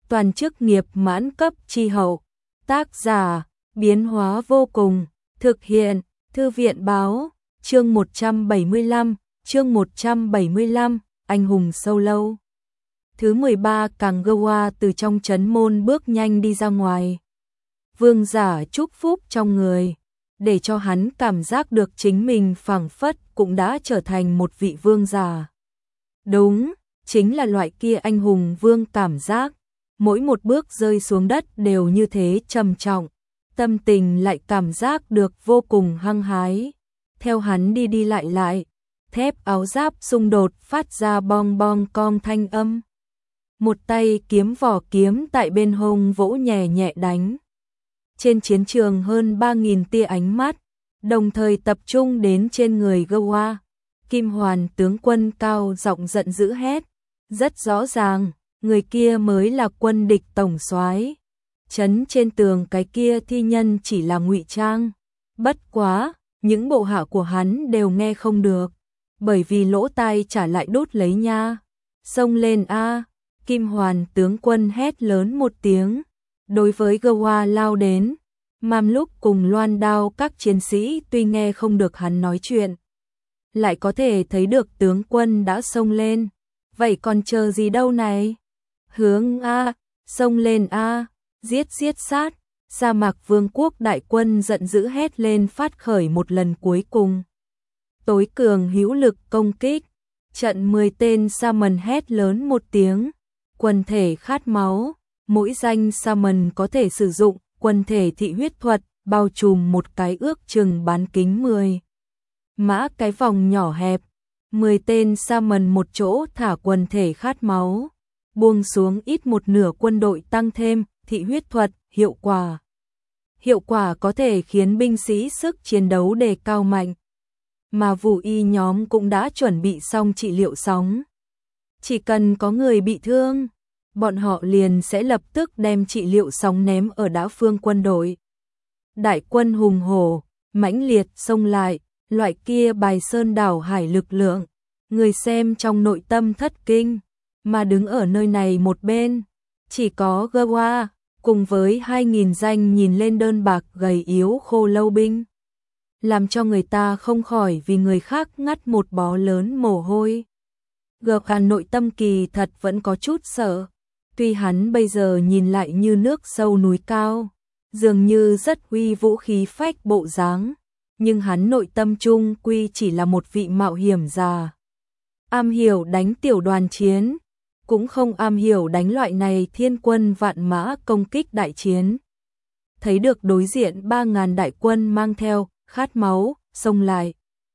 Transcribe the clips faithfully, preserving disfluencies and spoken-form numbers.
toàn chức nghiệp mãn cấp chi hậu. Tác giả, biến hóa vô cùng, thực hiện, Thư viện báo, chương một trăm bảy mươi lăm, chương một trăm bảy mươi lăm, anh hùng sâu lâu. Thứ mười ba Kanggawa từ trong trấn môn bước nhanh đi ra ngoài. Vương giả chúc phúc trong người, để cho hắn cảm giác được chính mình phảng phất cũng đã trở thành một vị vương giả. Đúng, chính là loại kia anh hùng vương cảm giác, mỗi một bước rơi xuống đất đều như thế trầm trọng, tâm tình lại cảm giác được vô cùng hăng hái. Theo hắn đi đi lại lại, thép áo giáp xung đột phát ra bong bong cong thanh âm. Một tay kiếm vỏ kiếm tại bên hông vỗ nhẹ nhẹ đánh. Trên chiến trường hơn ba nghìn tia ánh mắt, đồng thời tập trung đến trên người Gawa. Kim Hoàn tướng quân cao giọng giận dữ hét, rất rõ ràng, người kia mới là quân địch tổng soái. Trấn trên tường cái kia thi nhân chỉ là ngụy trang. Bất quá, những bộ hạ của hắn đều nghe không được, bởi vì lỗ tai trả lại đốt lấy nha. Xông lên a! Kim Hoàn tướng quân hét lớn một tiếng, đối với Gawa lao đến. Mam lúc cùng loan đao các chiến sĩ tuy nghe không được hắn nói chuyện, lại có thể thấy được tướng quân đã xông lên. Vậy còn chờ gì đâu này? Hướng a, xông lên a, giết giết sát. Sa mạc vương quốc đại quân giận dữ hét lên, phát khởi một lần cuối cùng. Tối cường hữu lực công kích. Trận mười tên Saman hét lớn một tiếng. Quần thể khát máu. Mỗi danh Saman có thể sử dụng quần thể thị huyết thuật, bao trùm một cái ước chừng bán kính mười mã cái vòng nhỏ hẹp. mười tên Saman một chỗ thả quần thể khát máu, buông xuống ít một nửa quân đội, tăng thêm thị huyết thuật, hiệu quả. Hiệu quả có thể khiến binh sĩ sức chiến đấu đề cao mạnh. Mà Vũ Y nhóm cũng đã chuẩn bị xong trị liệu sóng. Chỉ cần có người bị thương, bọn họ liền sẽ lập tức đem trị liệu sóng ném ở đá phương quân đội. Đại quân hùng hổ, mãnh liệt xông lại, loại kia bài sơn đảo hải lực lượng, người xem trong nội tâm thất kinh. Mà đứng ở nơi này một bên, chỉ có Gawa, cùng với hai nghìn danh nhìn lên đơn bạc gầy yếu khô lâu binh, làm cho người ta không khỏi vì người khác ngắt một bó lớn mồ hôi. Gawa nội tâm kỳ thật vẫn có chút sợ, tuy hắn bây giờ nhìn lại như nước sâu núi cao, dường như rất uy vũ khí phách bộ dáng, nhưng hắn nội tâm trung quy chỉ là một vị mạo hiểm già, am hiểu đánh tiểu đoàn chiến, cũng không am hiểu đánh loại này thiên quân vạn mã công kích đại chiến. Thấy được đối diện ba ngàn đại quân mang theo khát máu xông lại,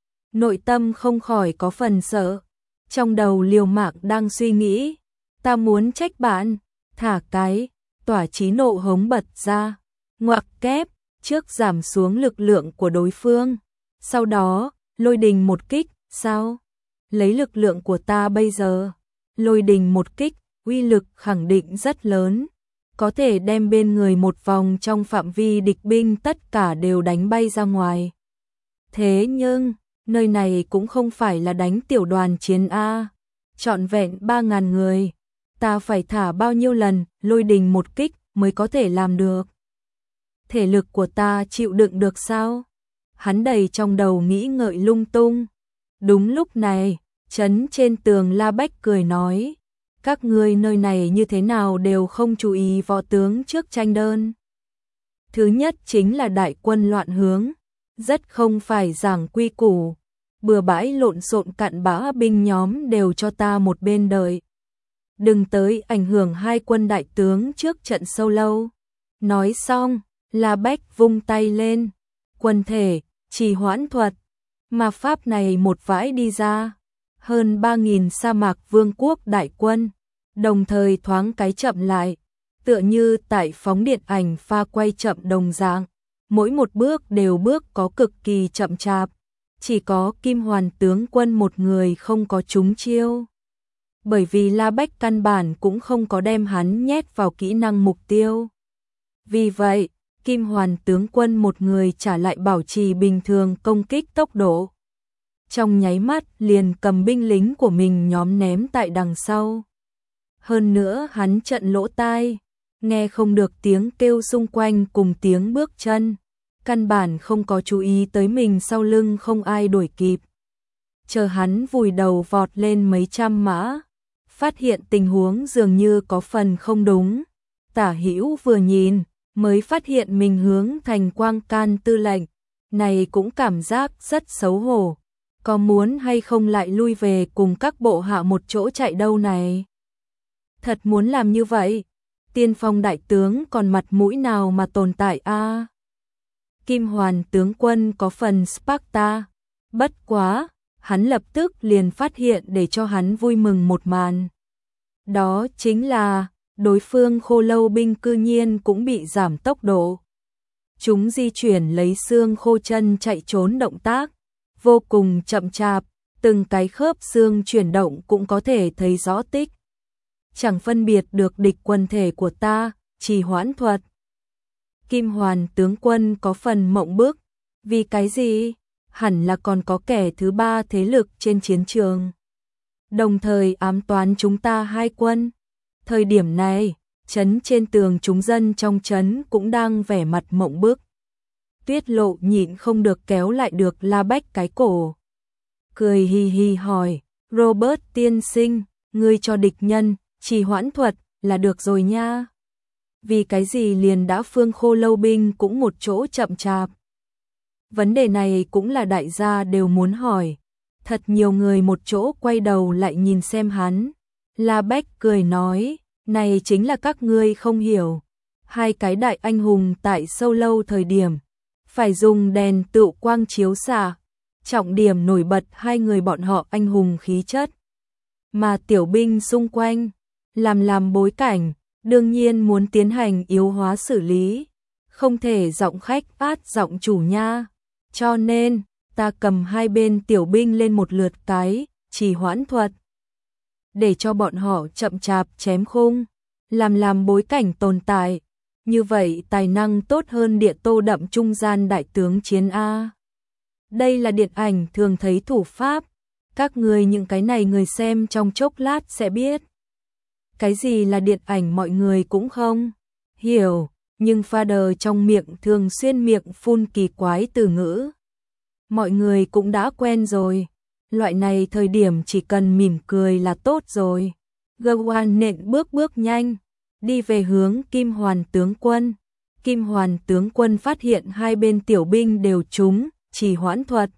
nội tâm không khỏi có phần sợ. Trong đầu Liều Mạc đang suy nghĩ, ta muốn trách bạn, thả cái tỏa chí nộ hống bật ra, ngoặc kép, trước giảm xuống lực lượng của đối phương, sau đó lôi đình một kích. Sao? Lấy lực lượng của ta bây giờ, lôi đình một kích, uy lực khẳng định rất lớn, có thể đem bên người một vòng trong phạm vi địch binh tất cả đều đánh bay ra ngoài. Thế nhưng, nơi này cũng không phải là đánh tiểu đoàn chiến A, trọn vẹn ba ngàn người, ta phải thả bao nhiêu lần lôi đình một kích mới có thể làm được? Thể lực của ta chịu đựng được sao? Hắn đầy trong đầu nghĩ ngợi lung tung. Đúng lúc này, trấn trên tường La Bách cười nói, các ngươi nơi này như thế nào đều không chú ý võ tướng trước tranh đơn. Thứ nhất chính là đại quân loạn hướng, rất không phải giảng quy củ, bừa bãi lộn xộn, cặn bã binh nhóm đều cho ta một bên đợi. Đừng tới ảnh hưởng hai quân đại tướng trước trận sâu lâu. Nói xong, La Bách vung tay lên, quân thể, trì hoãn thuật, mà pháp này một vãi đi ra. Hơn ba nghìn sa mạc vương quốc đại quân, đồng thời thoáng cái chậm lại, tựa như tại phóng điện ảnh pha quay chậm đồng dạng, mỗi một bước đều bước có cực kỳ chậm chạp, chỉ có Kim Hoàn tướng quân một người không có trúng chiêu. Bởi vì La Bách căn bản cũng không có đem hắn nhét vào kỹ năng mục tiêu. Vì vậy, Kim Hoàn tướng quân một người trả lại bảo trì bình thường công kích tốc độ. Trong nháy mắt liền cầm binh lính của mình nhóm ném tại đằng sau. Hơn nữa hắn trận lỗ tai, nghe không được tiếng kêu xung quanh cùng tiếng bước chân, căn bản không có chú ý tới mình sau lưng không ai đuổi kịp. Chờ hắn vùi đầu vọt lên mấy trăm mã, phát hiện tình huống dường như có phần không đúng. Tả Hữu vừa nhìn, mới phát hiện mình hướng thành Quang Can tư lệnh, này cũng cảm giác rất xấu hổ. Có muốn hay không lại lui về cùng các bộ hạ một chỗ chạy đâu này? Thật muốn làm như vậy, Tiên Phong đại tướng còn mặt mũi nào mà tồn tại a? À? Kim Hoàn tướng quân có phần Sparta, bất quá, hắn lập tức liền phát hiện để cho hắn vui mừng một màn. Đó chính là, đối phương Khô Lâu binh cư nhiên cũng bị giảm tốc độ. Chúng di chuyển lấy xương khô chân chạy trốn động tác, vô cùng chậm chạp, từng cái khớp xương chuyển động cũng có thể thấy rõ tích. Chẳng phân biệt được địch quân thể của ta, trì hoãn thuật. Kim Hoàn tướng quân có phần mộng bức, vì cái gì? Hẳn là còn có kẻ thứ ba thế lực trên chiến trường. Đồng thời ám toán chúng ta hai quân. Thời điểm này, trấn trên tường chúng dân trong trấn cũng đang vẻ mặt mộng bức. Tuyết Lộ nhịn không được kéo lại được La Bách cái cổ. Cười hì hì hỏi, Robert tiên sinh, ngươi cho địch nhân, trì hoãn thuật, là được rồi nha. Vì cái gì liền đã phương Khô Lâu binh cũng một chỗ chậm chạp. Vấn đề này cũng là đại gia đều muốn hỏi. Thật nhiều người một chỗ quay đầu lại nhìn xem hắn. La Bách cười nói, này chính là các ngươi không hiểu. Hai cái đại anh hùng tại Sâu Lâu thời điểm, phải dùng đèn tựu quang chiếu xạ, trọng điểm nổi bật hai người bọn họ anh hùng khí chất. Mà tiểu binh xung quanh, làm làm bối cảnh, đương nhiên muốn tiến hành yếu hóa xử lý. Không thể giọng khách át giọng chủ nha. Cho nên, ta cầm hai bên tiểu binh lên một lượt cái, trì hoãn thuật. Để cho bọn họ chậm chạp chém khung, làm làm bối cảnh tồn tại. Như vậy tài năng tốt hơn Địa Tô Đậm trung gian đại tướng chiến A. Đây là điện ảnh thường thấy thủ pháp. Các người những cái này người xem trong chốc lát sẽ biết. Cái gì là điện ảnh mọi người cũng không hiểu, nhưng Father trong miệng thường xuyên miệng phun kỳ quái từ ngữ. Mọi người cũng đã quen rồi. Loại này thời điểm chỉ cần mỉm cười là tốt rồi. Gawain nện bước bước nhanh, đi về hướng Kim Hoàn tướng quân. Kim Hoàn tướng quân phát hiện hai bên tiểu binh đều trúng, trì hoãn thuật.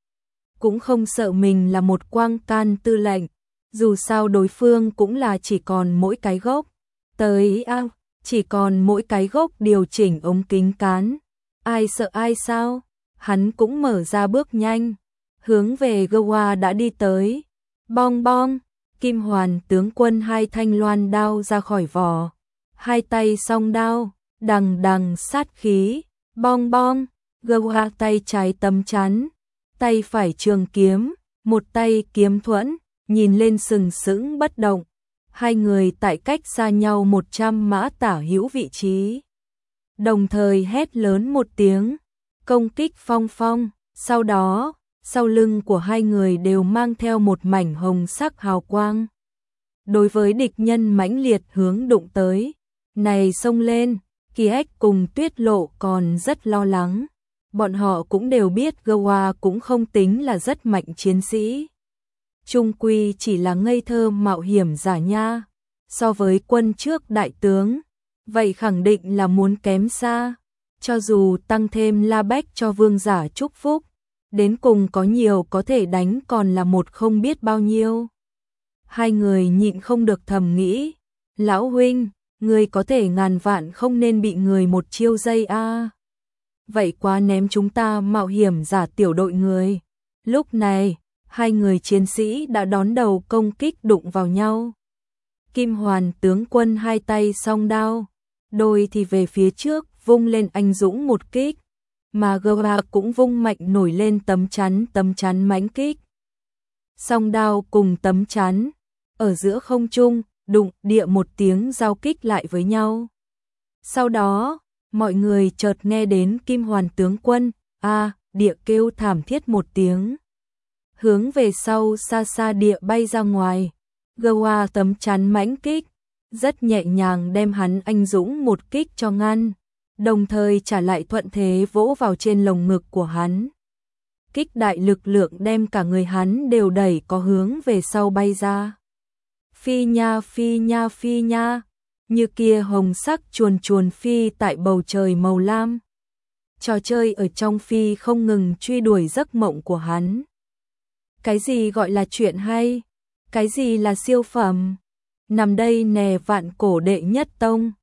Cũng không sợ mình là một Quang Can tư lệnh, dù sao đối phương cũng là chỉ còn mỗi cái gốc. Tới ao, chỉ còn mỗi cái gốc điều chỉnh ống kính cán. Ai sợ ai sao? Hắn cũng mở ra bước nhanh, hướng về Gawa đã đi tới. Bong bong, Kim Hoàn tướng quân hai thanh loan đao ra khỏi vỏ, hai tay song đao, đằng đằng sát khí. Bong bong, Gawa tay trái tấm chắn, tay phải trường kiếm, một tay kiếm thuẫn, nhìn lên sừng sững bất động. Hai người tại cách xa nhau một trăm mã tả hữu vị trí, đồng thời hét lớn một tiếng, công kích phong phong. Sau đó, sau lưng của hai người đều mang theo một mảnh hồng sắc hào quang. Đối với địch nhân mãnh liệt hướng đụng tới, này xông lên, Kỳ Ếch cùng Tuyết Lộ còn rất lo lắng. Bọn họ cũng đều biết Gawa cũng không tính là rất mạnh chiến sĩ. Trung quy chỉ là ngây thơ mạo hiểm giả nha. So với quân trước đại tướng, vậy khẳng định là muốn kém xa. Cho dù tăng thêm La Bách cho vương giả chúc phúc, đến cùng có nhiều có thể đánh còn là một không biết bao nhiêu. Hai người nhịn không được thầm nghĩ, lão huynh, người có thể ngàn vạn không nên bị người một chiêu dây a. À. Vậy quá ném chúng ta mạo hiểm giả tiểu đội người. Lúc này, hai người chiến sĩ đã đón đầu công kích đụng vào nhau. Kim Hoàn tướng quân hai tay song đao, đôi thì về phía trước vung lên anh dũng một kích, mà Gawa cũng vung mạnh nổi lên tấm chắn tấm chắn mãnh kích. Song đao cùng tấm chắn, ở giữa không trung, đụng địa một tiếng giao kích lại với nhau. Sau đó, mọi người chợt nghe đến Kim Hoàn tướng quân, a à, địa kêu thảm thiết một tiếng. Hướng về sau xa xa địa bay ra ngoài, Gawa tấm chắn mãnh kích, rất nhẹ nhàng đem hắn anh dũng một kích cho ngăn, đồng thời trả lại thuận thế vỗ vào trên lồng ngực của hắn. Kích đại lực lượng đem cả người hắn đều đẩy có hướng về sau bay ra. Phi nha phi nha phi nha, như kia hồng sắc chuồn chuồn phi tại bầu trời màu lam. Trò chơi ở trong phi không ngừng truy đuổi giấc mộng của hắn. Cái gì gọi là chuyện hay? Cái gì là siêu phẩm? Nằm đây nè vạn cổ đệ nhất tông.